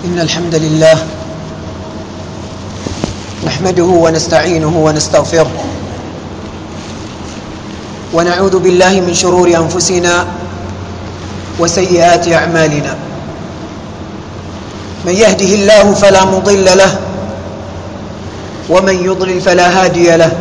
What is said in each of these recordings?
إن الحمد لله نحمده ونستعينه ونستغفره ونعوذ بالله من شرور أنفسنا وسيئات أعمالنا. من يهده الله فلا مضل له ومن يضلل فلا هادي له،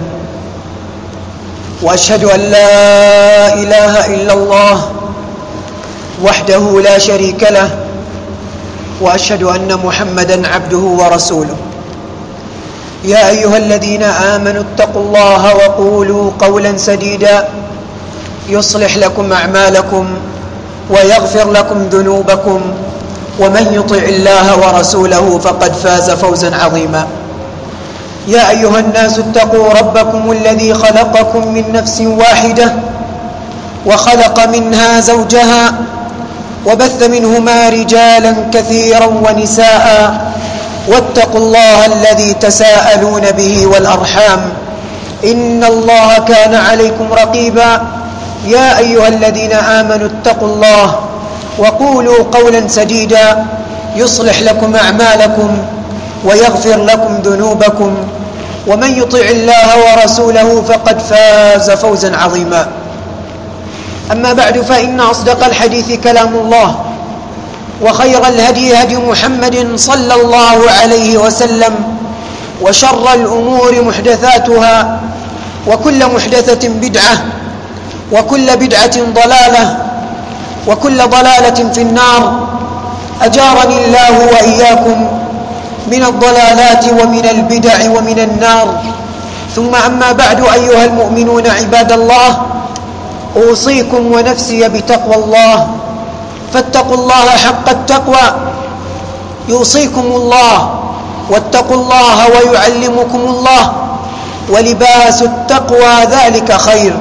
وأشهد أن لا إله إلا الله وحده لا شريك له، وأشهد أن محمدًا عبده ورسوله. يا أيها الذين آمنوا اتقوا الله وقولوا قولا سديدا يصلح لكم أعمالكم ويغفر لكم ذنوبكم، ومن يطع الله ورسوله فقد فاز فوزا عظيما. يا أيها الناس اتقوا ربكم الذي خلقكم من نفس واحدة وخلق منها زوجها وبث منهما رجالا كثيرا ونساء، واتقوا الله الذي تساءلون به والأرحام إن الله كان عليكم رقيبا. يا أيها الذين آمنوا اتقوا الله وقولوا قولا سديدا يصلح لكم أعمالكم ويغفر لكم ذنوبكم، ومن يطع الله ورسوله فقد فاز فوزا عظيما. أما بعد، فإن أصدق الحديث كلام الله، وخير الهدي هدي محمد صلى الله عليه وسلم، وشر الأمور محدثاتها، وكل محدثة بدعة، وكل بدعة ضلالة، وكل ضلالة في النار. أجارني الله وإياكم من الضلالات ومن البدع ومن النار. ثم أما بعد، أيها المؤمنون عباد الله، أوصيكم ونفسي بتقوى الله، فاتقوا الله حق التقوى يوصيكم الله، واتقوا الله ويعلمكم الله، ولباس التقوى ذلك خير.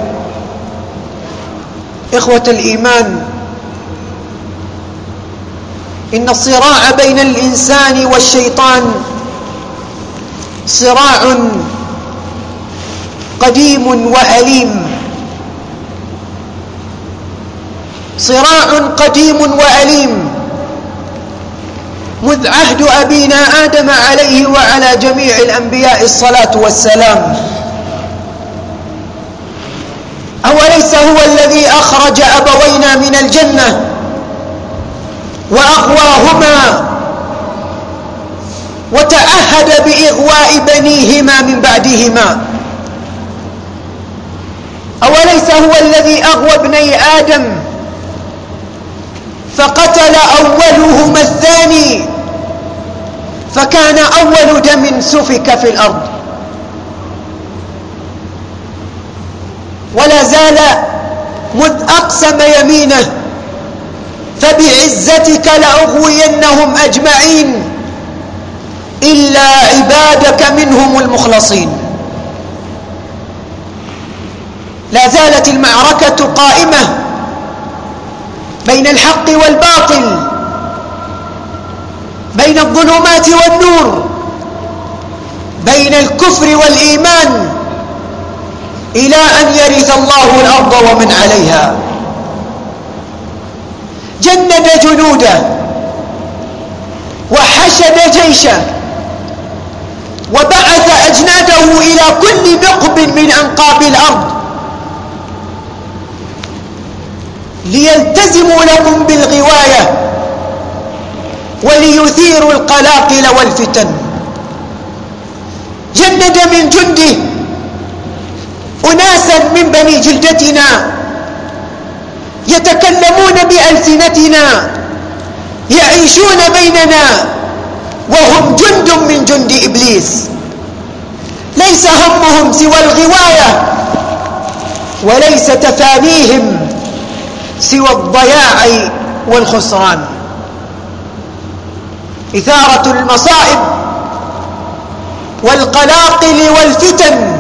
إخوة الإيمان، إن الصراع بين الإنسان والشيطان صراع قديم وأليم، صراع قديم وأليم منذ عهد أبينا آدم عليه وعلى جميع الأنبياء الصلاة والسلام. أوليس هو الذي أخرج أبوينا من الجنة وأغواهما وتعهد بإغواء بنيهما من بعدهما؟ أوليس هو الذي أغوى ابني آدم فقتل أولهما الثاني، فكان أول دم سفك في الأرض؟ ولا زال مذ أقسم يمينه فبعزتك لأغوينهم أجمعين إلا عبادك منهم المخلصين. لا زالت المعركة قائمة بين الحق والباطل، بين الظلمات والنور، بين الكفر والإيمان، إلى أن يرث الله الأرض ومن عليها. جند جنوده وحشد جيشه وبعث أجناده إلى كل نقب من أنقاب الأرض ليلتزموا لكم بالغواية وليثيروا القلاقل والفتن. جند من جنده أناسا من بني جلدتنا يتكلمون بألسنتنا، يعيشون بيننا، وهم جند من جند إبليس، ليس همهم سوى الغواية، وليس تفانيهم سوى الضياع والخسران. إثارة المصائب والقلاقل والفتن.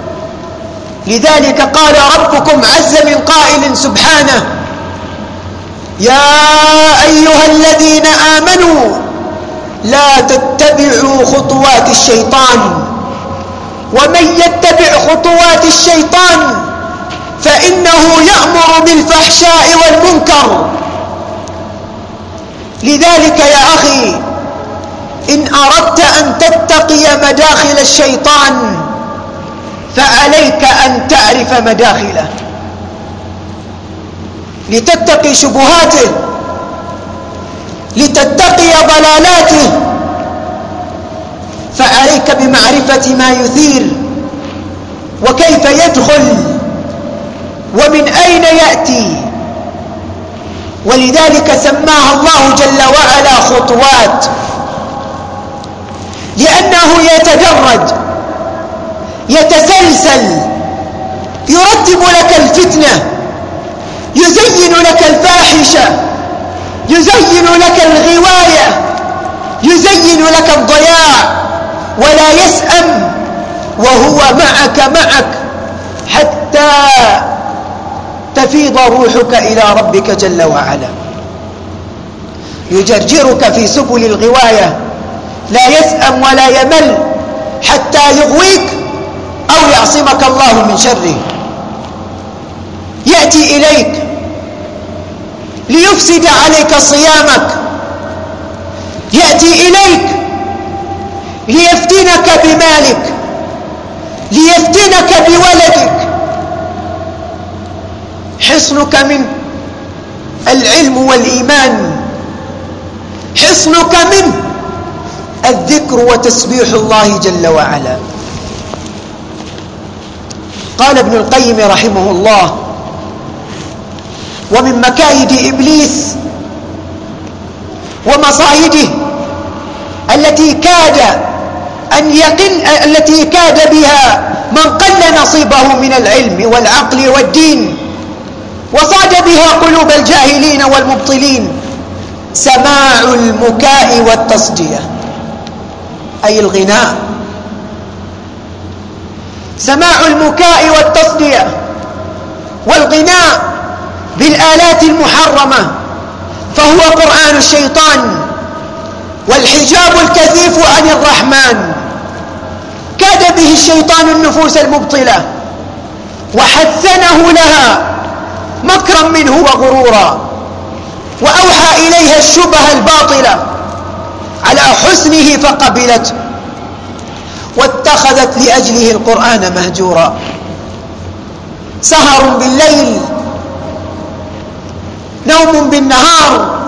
لذلك قال ربكم عز من قائل سبحانه: يا أيها الذين آمنوا لا تتبعوا خطوات الشيطان، ومن يتبع خطوات الشيطان فإنه يأمر بالفحشاء والمنكر. لذلك يا أخي إن أردت أن تتقي مداخل الشيطان فعليك أن تعرف مداخله، لتتقي شبهاته، لتتقي ضلالاته، فعليك بمعرفة ما يثير وكيف يدخل ومن أين يأتي. ولذلك سماها الله جل وعلا خطوات، لأنه يتدرج، يتسلسل، يرتب لك الفتنة، يزين لك الفاحشة، يزين لك الغواية، يزين لك الضياع، ولا يسأم وهو معك حتى تفيض روحك إلى ربك جل وعلا. يجرجرك في سبل الغواية، لا يسأم ولا يمل حتى يغويك أو يعصمك الله من شره. يأتي إليك ليفسد عليك صيامك، يأتي إليك ليفتنك بمالك، ليفتنك بولدك. حصنك منه العلم والإيمان، حصنك منه الذكر وتسبيح الله جل وعلا. قال ابن القيم رحمه الله: ومن مكايد إبليس ومصائده التي كاد بها من قل نصيبه من العلم والعقل والدين وصاد بها قلوب الجاهلين والمبطلين، سماع المكاء والتصدية، أي الغناء. سماع المكاء والتصدية والغناء بالآلات المحرمة فهو قرآن الشيطان والحجاب الكثيف عن الرحمن. كاد به الشيطان النفوس المبطلة وحسنه لها مكرا منه وغرورا، وأوحى إليها الشبه الباطلة على حسنه فقبلته، واتخذت لأجله القرآن مهجورا. سهر بالليل، نوم بالنهار،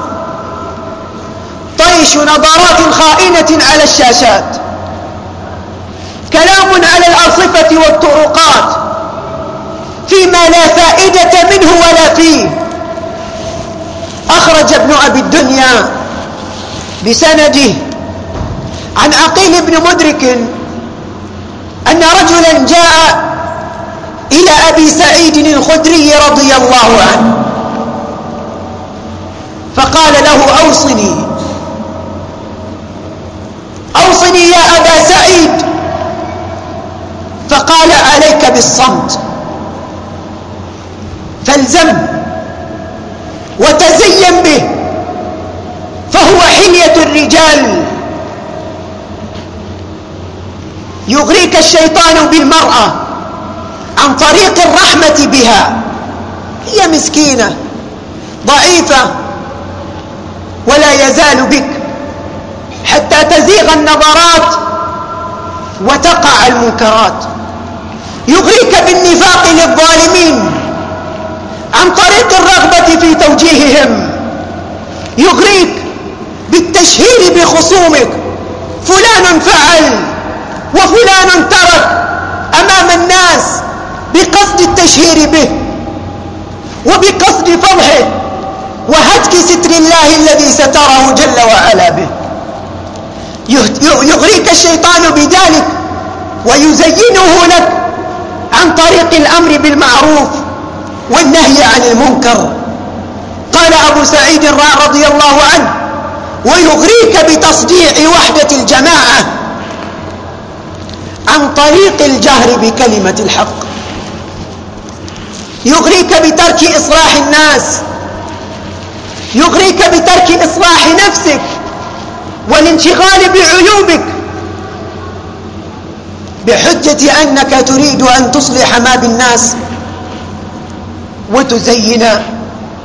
طيش نظرات خائنة على الشاشات، كلام على الأرصفة والطرقات فيما لا فائدة منه ولا فيه. أخرج ابن أبي الدنيا بسنده عن عقيل بن مدرك أن رجلا جاء إلى أبي سعيد الخدري رضي الله عنه فقال له: أوصني يا أبا سعيد. فقال: عليك بالصمت، فالزم وتزين به، فهو حلية الرجال. يغريك الشيطان بالمرأة عن طريق الرحمة بها، هي مسكينة ضعيفة ولا يزال بك حتى تزيغ النظرات وتقع المنكرات. يغريك بالنفاق للظالمين عن طريق الرغبة في توجيههم. يغريك بالتشهير بخصومك، فلان فعل وفلان ترك أمام الناس بقصد التشهير به وبقصد فضحه وهتك ستر الله الذي ستره جل وعلا به. يغريك الشيطان بذلك ويزينه لك عن طريق الأمر بالمعروف والنهي عن المنكر. قال أبو سعيد رضي الله عنه: ويغريك بتصديع وحدة الجماعة عن طريق الجهر بكلمة الحق. يغريك بترك إصلاح الناس، يغريك بترك إصلاح نفسك والانشغال بعيوبك بحجة أنك تريد أن تصلح ما بالناس وتزين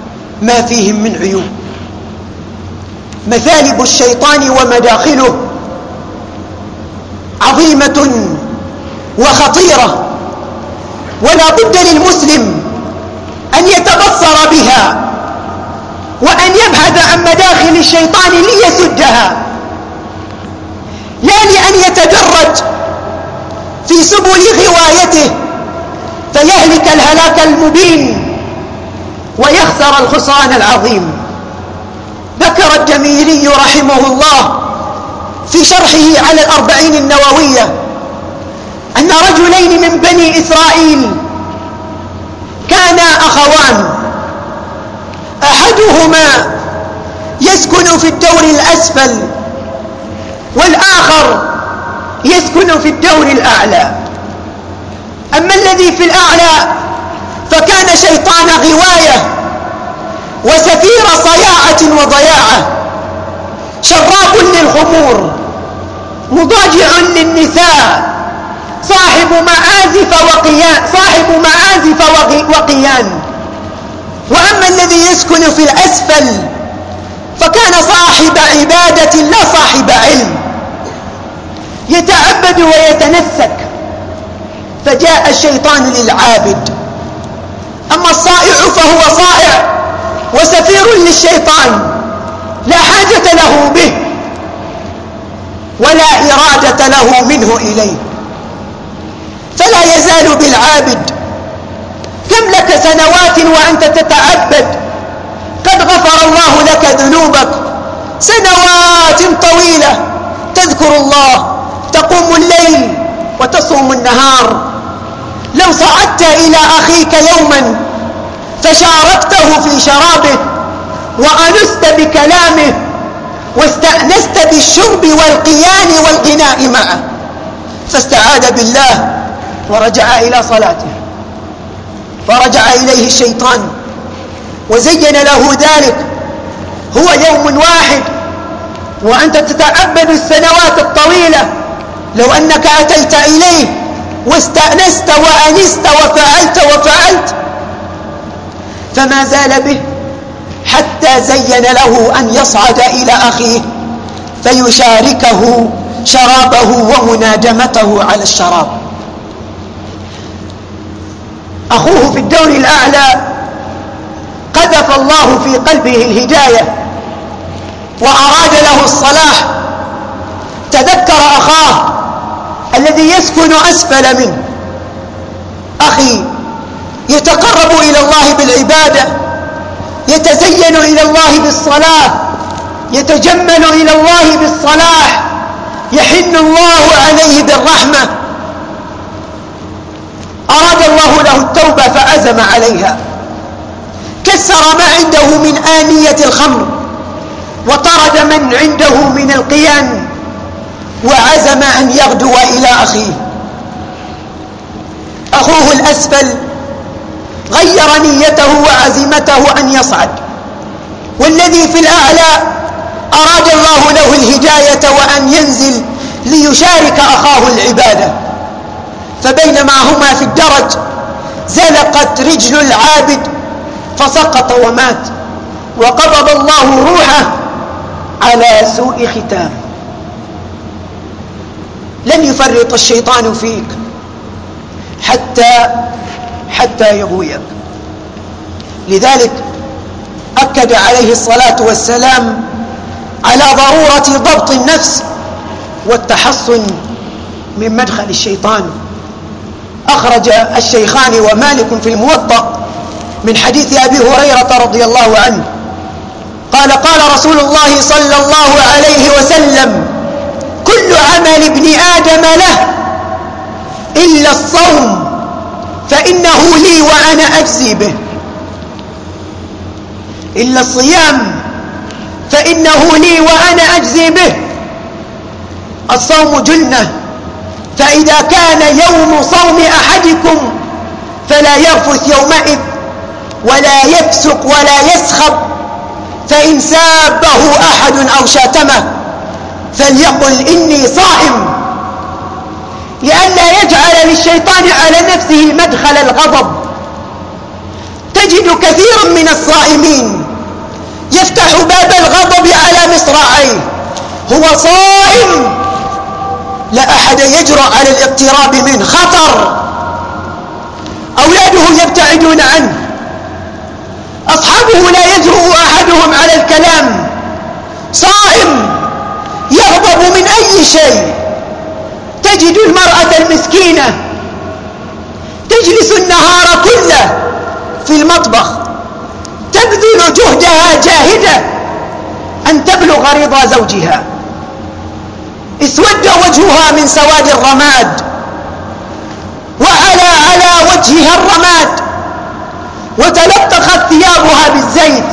ما فيهم من عيوب. مثالب الشيطان ومداخله عظيمة وخطيرة، ولا بد للمسلم أن يتبصر بها وأن يبحث عن مداخل الشيطان ليسدها، لا لأن يتدرج في سبل غوايته فيهلك الهلاك المبين ويخسر الخسران العظيم. ذكر الجميلي رحمه الله في شرحه على الأربعين النووية أن رجلين من بني إسرائيل كانا أخوان، أحدهما يسكن في الدور الأسفل والآخر يسكن في الدور الأعلى. أما الذي في الأعلى فكان شيطان غواية وسفير صياعة وضياعة، شراب للخمور، مضاجع للنساء، صاحب معازف وقيان. وأما الذي يسكن في الأسفل فكان صاحب عبادة لا صاحب علم، يتعبد ويتنسك. فجاء الشيطان للعابد، أما الصائع فهو صائع وسفير للشيطان، لا حاجة له به ولا إرادة له منه إليه، فلا يزال بالعابد. كم لك سنوات وأنت تتعبد، قد غفر الله لك ذنوبك، سنوات طويلة تذكر الله، تقوم الليل وتصوم النهار. لو صعدت إلى أخيك يوما فشاركته في شرابه وأنست بكلامه واستأنست بالشرب والقيان والغناء معه، فاستعاذ بالله ورجع إلى صلاته، فرجع إليه الشيطان وزين له ذلك. هو يوم واحد وأنت تتعبد السنوات الطويلة، لو أنك أتيت إليه واستأنست وأنست وفعلت فما زال به حتى زين له أن يصعد إلى أخيه فيشاركه شرابه ومنادمته على الشراب. أخوه في الدور الأعلى قذف الله في قلبه الهداية وأراد له الصلاح، تذكر أخاه الذي يسكن أسفل منه: أخي يتقرب إلى الله بالعبادة، يتزين إلى الله بالصلاة، يتجمل إلى الله بالصلاح، يحن الله عليه بالرحمة. أراد الله له التوبة فعزم عليها، كسر ما عنده من آنية الخمر وطرد من عنده من القيان، وعزم أن يغدو إلى أخيه. أخوه الأسفل غير نيته وعزيمته أن يصعد، والذي في الأعلى أراد الله له الهداية وأن ينزل ليشارك أخاه العبادة. فبينما هما في الدرج زلقت رجل العابد فسقط ومات، وقبض الله روحه على سوء ختام. لن يفرط الشيطان فيك حتى يغويك. لذلك أكد عليه الصلاة والسلام على ضرورة ضبط النفس والتحصن من مدخل الشيطان. أخرج الشيخان ومالك في الموطأ من حديث أبي هريرة رضي الله عنه قال: قال رسول الله صلى الله عليه وسلم: كل عمل ابن آدم له إلا الصوم فإنه لي وأنا أجزي به. إلا الصيام فإنه لي وأنا أجزي به. الصوم جنة، فإذا كان يوم صوم أحدكم فلا يرفث يومئذ ولا يفسق ولا يسخب، فإن سابه أحد أو شاتمه فليقل إني صائم، لئلا يجعل للشيطان على نفسه مدخل الغضب. تجد كثيرا من الصائمين يفتح باب الغضب على مصراعيه، هو صائم لا أحد يجرؤ على الاقتراب منه، خطر. أولاده يبتعدون عنه، أصحابه لا يجرؤ أحدهم على الكلام، صائم يغضب من أي شيء. تجد المرأة المسكينة تجلس النهار كله في المطبخ، تبذل جهدها جاهدة أن تبلغ رضا زوجها، اسود وجهها من سواد الرماد، على وجهها الرماد، وتلطخت ثيابها بالزيت،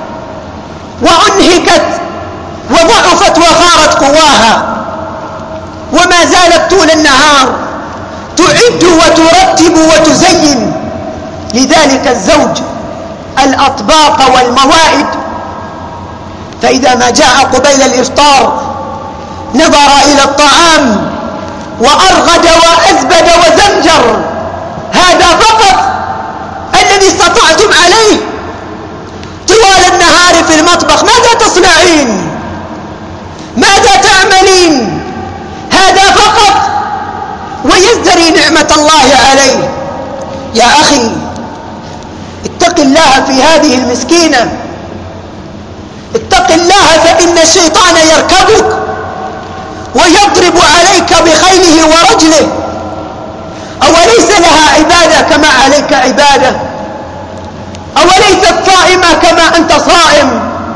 وأنهكت وضعفت وخارت قواها، وما زالت طول النهار تعد وترتب وتزين لذلك الزوج الأطباق والموائد. فإذا ما جاء قبيل الإفطار نظر إلى الطعام وأرغد وأزبد وزمجر: هذا فقط الذي استطعتم عليه طوال النهار في المطبخ؟ ماذا تصنعين؟ ماذا تعملين؟ هذا فقط؟ ويزدري نعمة الله عليه. يا أخي اتق الله في هذه المسكينة، اتق الله، فإن الشيطان يركبك ويضرب عليك بخيله ورجله. أوليس لها عبادة كما عليك عبادة؟ أوليست صائمة كما أنت صائم؟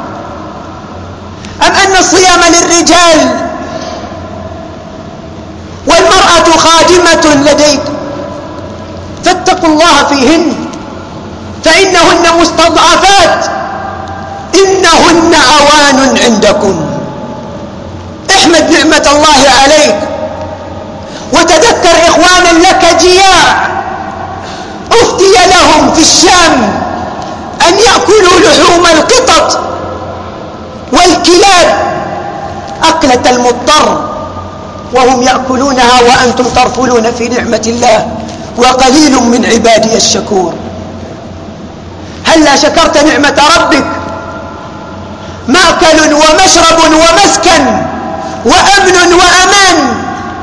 أم أن الصيام للرجال والمرأة خادمة لديك؟ فاتقوا الله فيهن، فإنهن مستضعفات، إنهن عوان عندكم. احمد نعمة الله عليك، وتذكر إخوانا لك جياع أفتي لهم في الشام أن يأكلوا لحوم القطط والكلاب أكلة المضطر، وهم يأكلونها وأنتم ترفلون في نعمة الله، وقليل من عبادي الشكور. هلا شكرت نعمة ربك؟ مأكل ومشرب ومسكن وأمن وأمان،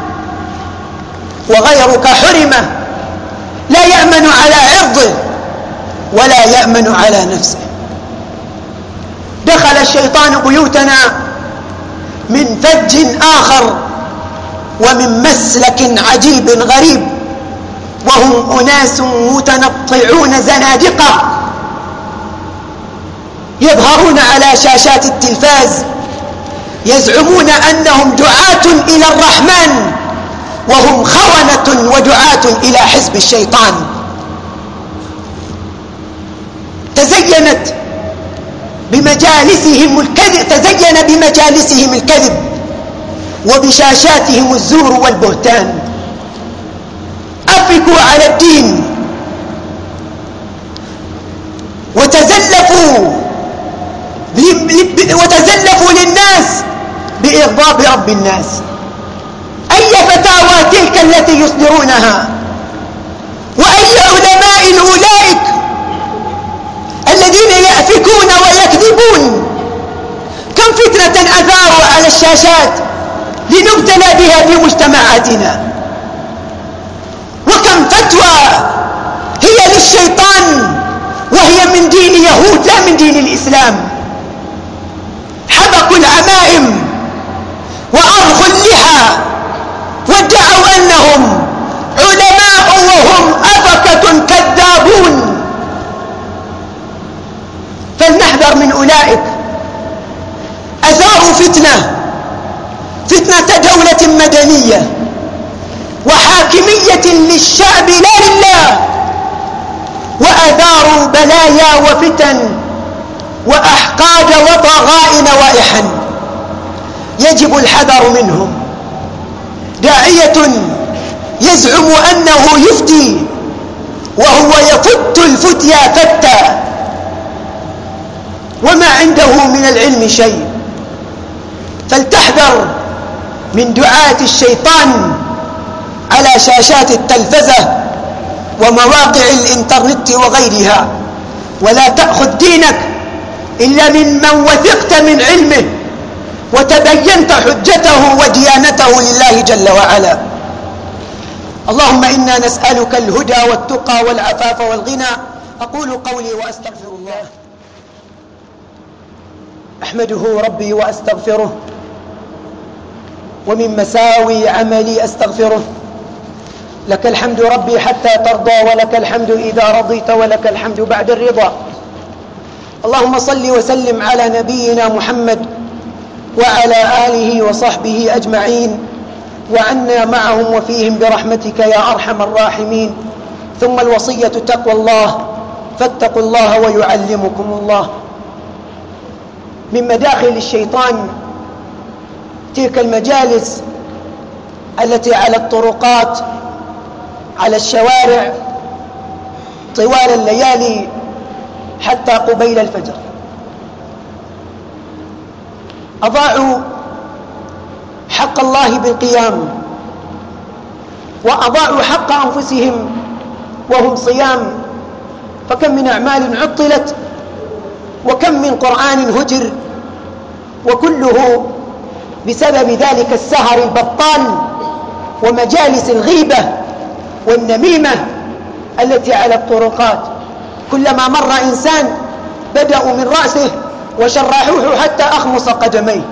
وغيرك حرمه، لا يأمن على عرضه ولا يأمن على نفسه. دخل الشيطان بيوتنا من فج آخر ومن مسلك عجيب غريب، وهم أناس متنطعون زنادقة يظهرون على شاشات التلفاز يزعمون أنهم دعاة إلى الرحمن، وهم خونة ودعاة إلى حزب الشيطان. تزين بمجالسهم الكذب وبشاشاتهم الزور والبهتان. أفكوا على الدين وتزلفوا للناس بإغضاب رب الناس. أي فتاوى تلك التي يصدرونها؟ وأي علماء أولئك الذين يأفكون ويكذبون؟ كم فتنة أثاروا على الشاشات لنبتلى بها في مجتمعاتنا، وكم فتوى هي للشيطان وهي من دين يهود لا من دين الإسلام. حبكوا العمائم وأرخوا اللحى وادعوا أنهم علماء وهم أفكة كذابون. فلنحذر من أولئك. أثاروا فتنة دولة مدنية وحاكمية للشعب لا لله، وأثاروا بلايا وفتن وأحقاد وطغاء نوائحا يجب الحذر منهم. داعية يزعم أنه يفتي وهو يفت الفتيا فتى وما عنده من العلم شيء. فلتحذر من دعاة الشيطان على شاشات التلفزة ومواقع الإنترنت وغيرها، ولا تأخذ دينك إلا ممن وثقت من علمه وتبينت حجته وديانته لله جل وعلا. اللهم إنا نسألك الهدى والتقى والعفاف والغنى. أقول قولي وأستغفر الله. أحمده ربي وأستغفره، ومن مساوي عملي أستغفره. لك الحمد ربي حتى ترضى، ولك الحمد إذا رضيت، ولك الحمد بعد الرضا. اللهم صل وسلم على نبينا محمد وعلى آله وصحبه أجمعين، وعنا معهم وفيهم برحمتك يا أرحم الراحمين. ثم الوصية تقوى الله، فاتقوا الله ويعلمكم الله. من مداخل الشيطان تلك المجالس التي على الطرقات، على الشوارع، طوال الليالي حتى قبيل الفجر. أضاعوا حق الله بالقيام، وأضاعوا حق أنفسهم وهم صيام. فكم من أعمال عطلت، وكم من قرآن هجر، وكله بسبب ذلك السهر البطال ومجالس الغيبة والنميمة التي على الطرقات. كلما مر إنسان بدأوا من رأسه وشرحوه حتى أخمص قدميه.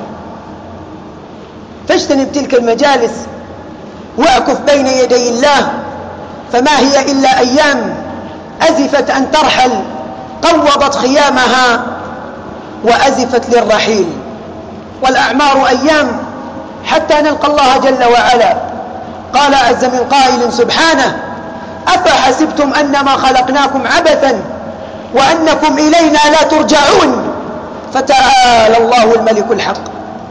فاجتنب تلك المجالس واعكف بين يدي الله، فما هي إلا أيام أزفت أن ترحل، قوضت خيامها وأزفت للرحيل. والأعمار أيام حتى نلقى الله جل وعلا. قال عز من قائل سبحانه: أفحسبتم أنما خلقناكم عبثا وأنكم إلينا لا ترجعون. فتعالى الله الملك الحق.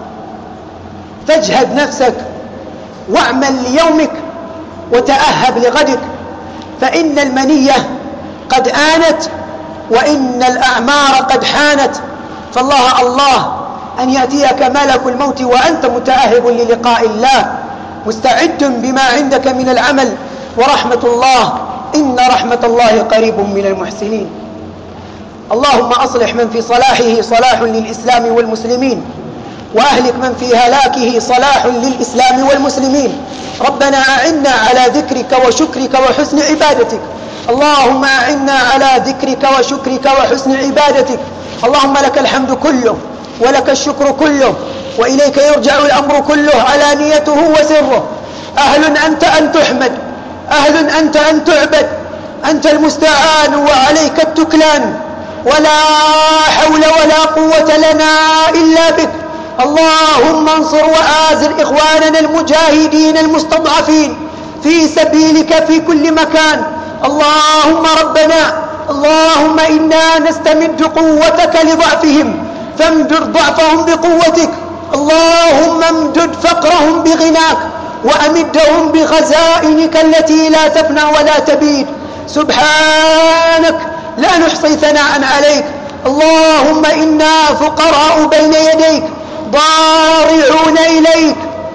فاجهد نفسك واعمل ليومك وتأهب لغدك، فإن المنية قد آنت وإن الأعمار قد حانت. فالله الله أن يأتيك ملك الموت وأنت متأهب للقاء الله، مستعد بما عندك من العمل. ورحمة الله، إن رحمة الله قريب من المحسنين. اللهم أصلح من في صلاحه صلاح للإسلام والمسلمين، وأهلك من في هلاكه صلاح للإسلام والمسلمين. ربنا أعنا على ذكرك وشكرك وحسن عبادتك. اللهم أعنا على ذكرك وشكرك وحسن عبادتك. اللهم لك الحمد كله ولك الشكر كله، وإليك يرجع الأمر كله علانيته وسره. أهل أنت أن تحمد، أهل أنت أن تعبد، أنت المستعان وعليك التكلان، ولا حول ولا قوة لنا إلا بك. اللهم انصر وآزر إخواننا المجاهدين المستضعفين في سبيلك في كل مكان. اللهم ربنا، اللهم إنا نستمد قوتك لضعفهم، فامدد ضعفهم بقوتك. اللهم امدد فقرهم بغناك، وأمدهم بخزائنك التي لا تفنى ولا تبيد. سبحانك لا نحصي ثناء عليك. اللهم إنا فقراء بين يديك ضارعون إليك.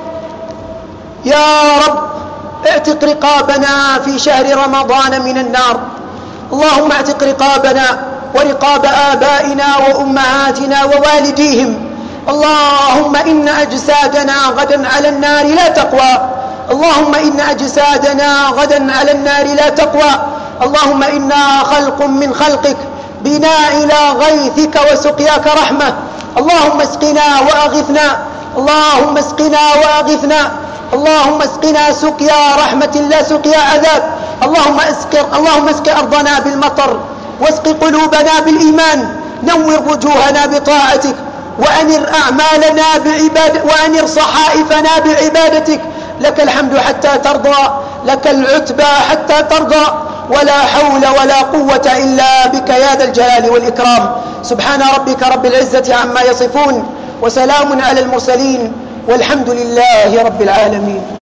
يا رب اعتق رقابنا في شهر رمضان من النار. اللهم اعتق رقابنا ورقاب آبائنا وأمهاتنا ووالديهم. اللهم إن أجسادنا غدا على النار لا تقوى. اللهم إن أجسادنا غدا على النار لا تقوى. اللهم إنا خلق من خلقك، بنا إلى غيثك وسقياك رحمة. اللهم اسقنا وأغثنا، اللهم اسقنا وأغثنا، اللهم اسقنا سقيا رحمة لا سقيا عذاب. اللهم اسق أرضنا بالمطر، واسق قلوبنا بالإيمان، نور وجوهنا بطاعتك، وأنر أعمالنا وأنر صحائفنا بعبادتك. لك الحمد حتى ترضى، لك العتبى حتى ترضى، ولا حول ولا قوة إلا بك يا ذا الجلال والإكرام. سبحان ربك رب العزة عما يصفون، وسلام على المرسلين، والحمد لله رب العالمين.